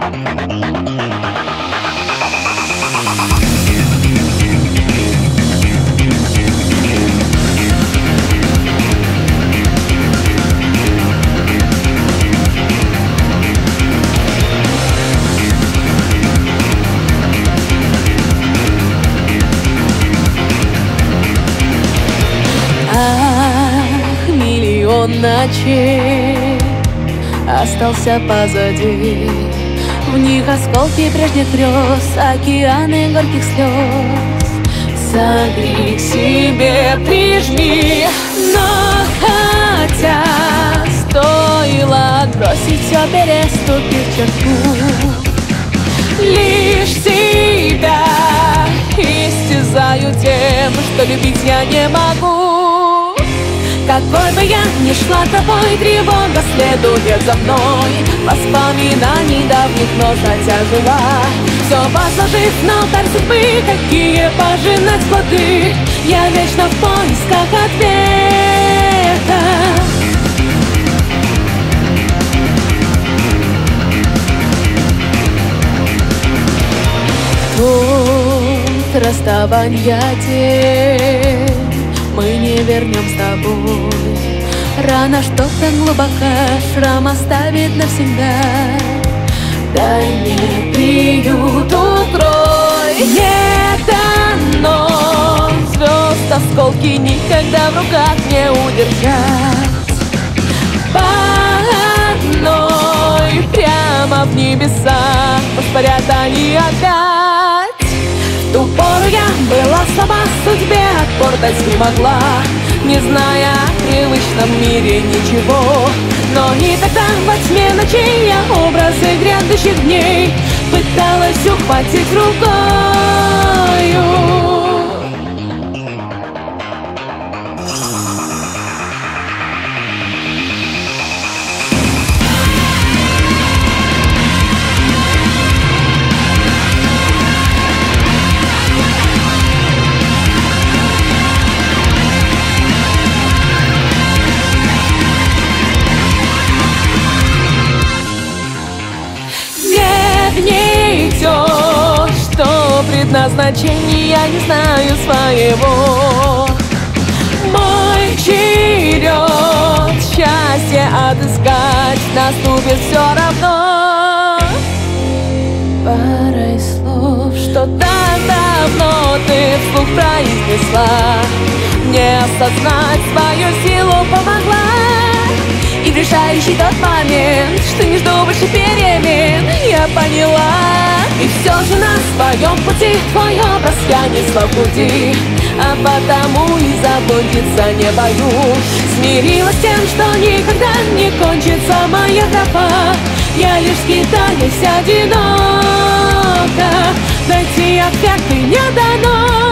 Миллион ночей остался позади. В них осколки прежних грез, океаны горьких слез. Согрей к себе, прижми. Но хотя стоило бросить все, переступив черту, лишь себя истязаю тем, что любить я не могу. Какой бы я ни шла тобой, тревога следует за мной. Воспоминаний давних, но хотя жива, все посложив на алтарь судьбы, какие пожинать плоды. Я вечно в поисках ответа. Тут расставанья день мы не вернем с тобой. Рана что-то глубоко, шрам оставит навсегда. Дай мне приют, укрой. Не дано звезд осколки никогда в руках не удержать. По одной прямо в небеса воспарят они опять. В ту пору я была слаба, судьбе отпор дать не могла, не зная о привычном мире ничего. Но и тогда во тьме ночей я образы грядущих дней пыталась ухватить рукою. Предназначение я не знаю своего. Мой черед счастье отыскать наступит все равно. Парой слов, что так давно ты вслух произнесла, мне осознать свою силу помогла. И в решающий тот момент, что не жду больше перемен, я поняла. И все же на своем пути твой образ я несла в груди, а потому и заблудиться не боюсь. Смирилась с тем, что никогда не кончится моя тропа. Я лишь скитаюсь одиноко, найти ответ мне не дано.